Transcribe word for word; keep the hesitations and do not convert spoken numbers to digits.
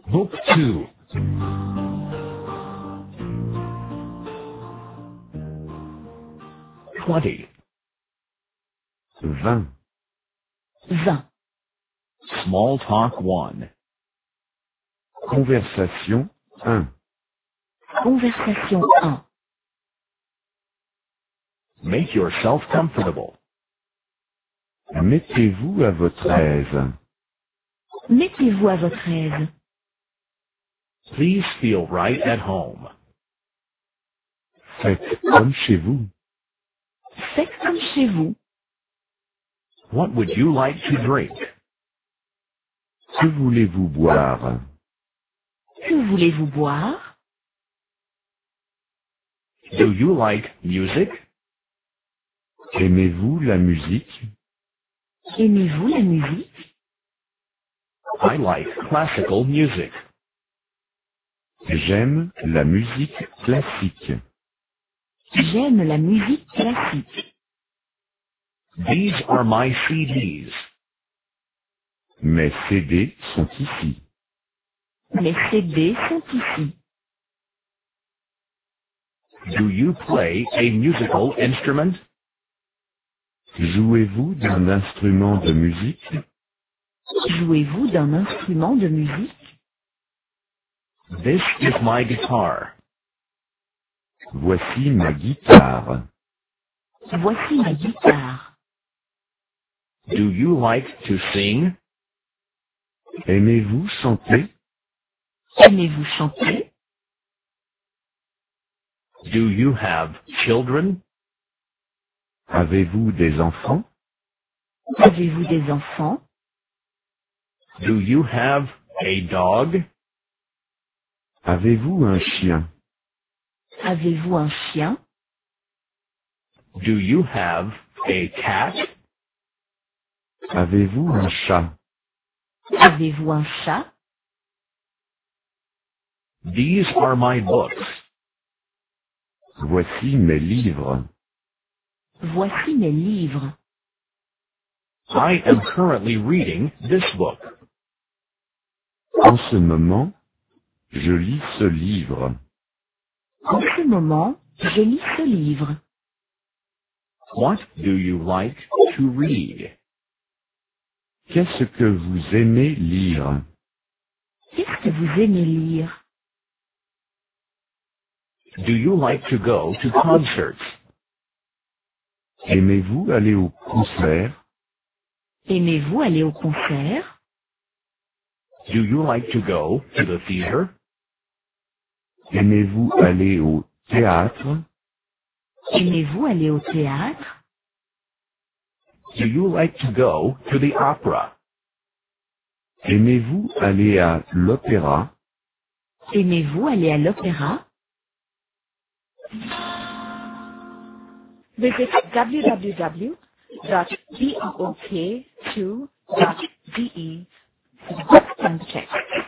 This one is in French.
Book two. Twenty. vingt. vingt. Small talk one. Conversation un. Conversation un. Make yourself comfortable. Mettez-vous à votre aise. Mettez-vous à votre aise. Please feel right at home. Faites comme chez vous. Faites comme chez vous. What would you like to drink? Que voulez-vous boire? Que voulez-vous boire? Do you like music? Aimez-vous la musique? Aimez-vous la musique? I like classical music. J'aime la musique classique. J'aime la musique classique. These are my C Ds. Mes C D sont ici. Mes C D sont ici. Do you play a musical instrument? Jouez-vous d'un instrument de musique? Jouez-vous d'un instrument de musique? This is my guitar. Voici ma guitare. Voici ma guitare. Do you like to sing? Aimez-vous chanter? Aimez-vous chanter? Do you have children? Avez-vous des enfants? Avez-vous des enfants? Do you have a dog? Avez-vous un chien? Avez-vous un chien? Do you have a cat? Avez-vous un chat? Avez-vous un chat? These are my books. Voici mes livres. Voici mes livres. I am currently reading this book. En ce moment, je lis ce livre. En ce moment, je lis ce livre. What do you like to read? Qu'est-ce que vous aimez lire? Qu'est-ce que vous aimez lire? Do you like to go to concerts? Aimez-vous aller au concert? Aimez-vous aller au concert? Do you like to go to the theater? Aimez-vous aller au théâtre? Aimez-vous aller au théâtre? Do you like to go to the opera? Aimez-vous aller à l'opéra? Aimez-vous aller à l'opéra? Visit w w w dot book two dot d e for the books and checks.